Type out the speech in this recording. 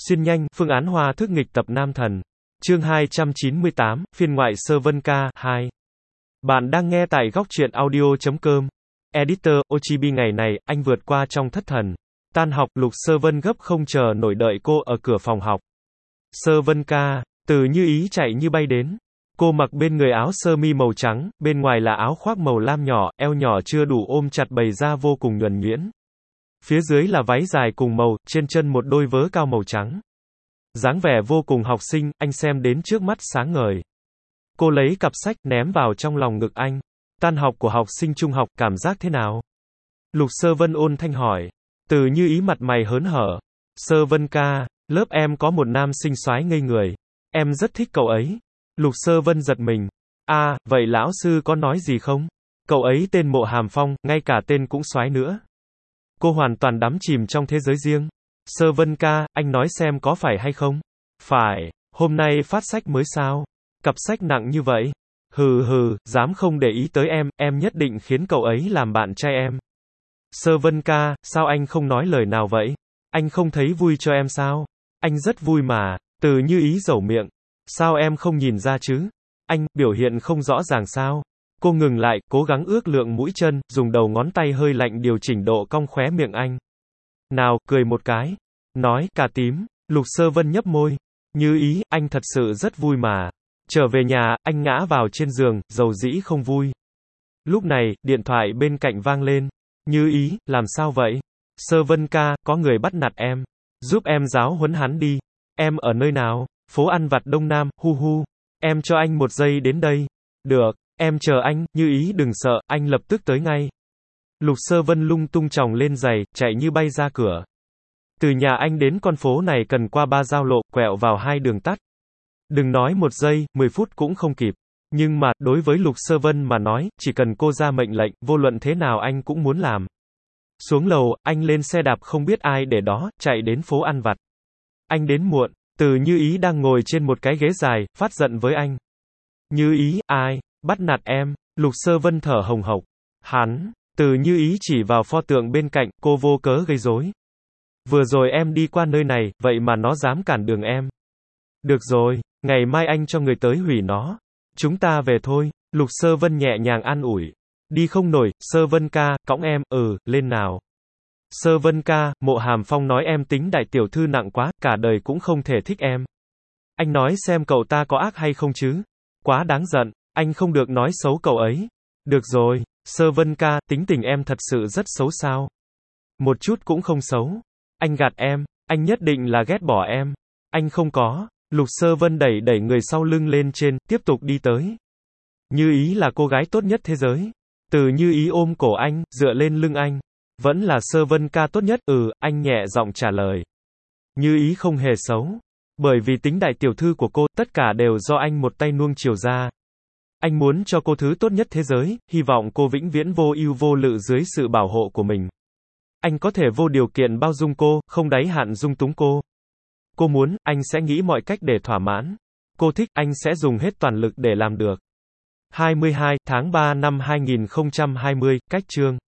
Xuyên nhanh, phương án hoa thức nghịch tập Nam Thần. Chương 298, phiên ngoại sơ vân ca, 2. Bạn đang nghe tại góc truyện audio.com. Editor, Ochibi ngày này, anh vượt qua trong thất thần. Tan học, Lục Sơ Vân gấp không chờ nổi đợi cô ở cửa phòng học. Sơ Vân ca, Từ Như Ý chạy như bay đến. Cô mặc bên người áo sơ mi màu trắng, bên ngoài là áo khoác màu lam nhỏ, eo nhỏ chưa đủ ôm chặt bày ra vô cùng nhuần nhuyễn. Phía dưới là váy dài cùng màu, trên chân một đôi vớ cao màu trắng. Dáng vẻ vô cùng học sinh, anh xem đến trước mắt sáng ngời. Cô lấy cặp sách, ném vào trong lòng ngực anh. Tan học của học sinh trung học, cảm giác thế nào? Lục Sơ Vân ôn thanh hỏi. Từ Như Ý mặt mày hớn hở. Sơ Vân ca, lớp em có một nam sinh soái ngây người. Em rất thích cậu ấy. Lục Sơ Vân giật mình. À, vậy lão sư có nói gì không? Cậu ấy tên Mộ Hàm Phong, ngay cả tên cũng soái nữa. Cô hoàn toàn đắm chìm trong thế giới riêng. Sơ Vân ca, anh nói xem có phải hay không? Phải, hôm nay phát sách mới sao? Cặp sách nặng như vậy. Hừ, dám không để ý tới em nhất định khiến cậu ấy làm bạn trai em. Sơ Vân ca, sao anh không nói lời nào vậy? Anh không thấy vui cho em sao? Anh rất vui mà. Từ Như Ý dẩu miệng. Sao em không nhìn ra chứ? Anh, biểu hiện không rõ ràng sao? Cô ngừng lại, cố gắng ước lượng mũi chân, dùng đầu ngón tay hơi lạnh điều chỉnh độ cong khóe miệng anh. Nào, cười một cái. Nói, cà tím. Lục Sơ Vân nhấp môi. Như Ý, anh thật sự rất vui mà. Trở về nhà, anh ngã vào trên giường, dầu dĩ không vui. Lúc này, điện thoại bên cạnh vang lên. Như Ý, làm sao vậy? Sơ Vân ca, có người bắt nạt em. Giúp em giáo huấn hắn đi. Em ở nơi nào? Phố ăn vặt Đông Nam, hu. Em cho anh 1 giây đến đây. Được, em chờ anh, Như Ý đừng sợ, anh lập tức tới ngay. Lục Sơ Vân lung tung chòng lên giày, chạy như bay ra cửa. Từ nhà anh đến con phố này cần qua 3 giao lộ, quẹo vào 2 đường tắt. Đừng nói 1 giây, 10 phút cũng không kịp. Nhưng mà, đối với Lục Sơ Vân mà nói, chỉ cần cô ra mệnh lệnh, vô luận thế nào anh cũng muốn làm. Xuống lầu, anh lên xe đạp không biết ai để đó, chạy đến phố ăn vặt. Anh đến muộn. Từ Như Ý đang ngồi trên một cái ghế dài, phát giận với anh. Như Ý, ai? Bắt nạt em? Lục Sơ Vân thở hồng hộc. Hắn. Từ Như Ý chỉ vào pho tượng bên cạnh, cô vô cớ gây rối. Vừa rồi em đi qua nơi này, vậy mà nó dám cản đường em. Được rồi, ngày mai anh cho người tới hủy nó. Chúng ta về thôi. Lục Sơ Vân nhẹ nhàng an ủi. Đi không nổi, Sơ Vân ca, cõng em, lên nào. Sơ Vân ca, Mộ Hàm Phong nói em tính đại tiểu thư nặng quá, cả đời cũng không thể thích em. Anh nói xem cậu ta có ác hay không chứ? Quá đáng giận, anh không được nói xấu cậu ấy. Được rồi, Sơ Vân ca, tính tình em thật sự rất xấu sao? Một chút cũng không xấu. Anh gạt em, anh nhất định là ghét bỏ em. Anh không có. Lục Sơ Vân đẩy người sau lưng lên trên, tiếp tục đi tới. Như Ý là cô gái tốt nhất thế giới. Từ Như Ý ôm cổ anh, dựa lên lưng anh. Vẫn là Sơ Vân ca tốt nhất, anh nhẹ giọng trả lời. Như Ý không hề xấu. Bởi vì tính đại tiểu thư của cô, tất cả đều do anh một tay nuông chiều ra. Anh muốn cho cô thứ tốt nhất thế giới, hy vọng cô vĩnh viễn vô ưu vô lự dưới sự bảo hộ của mình. Anh có thể vô điều kiện bao dung cô, không đáy hạn dung túng cô. Cô muốn, anh sẽ nghĩ mọi cách để thỏa mãn. Cô thích, anh sẽ dùng hết toàn lực để làm được. 22 tháng 3 năm 2020, cách chương.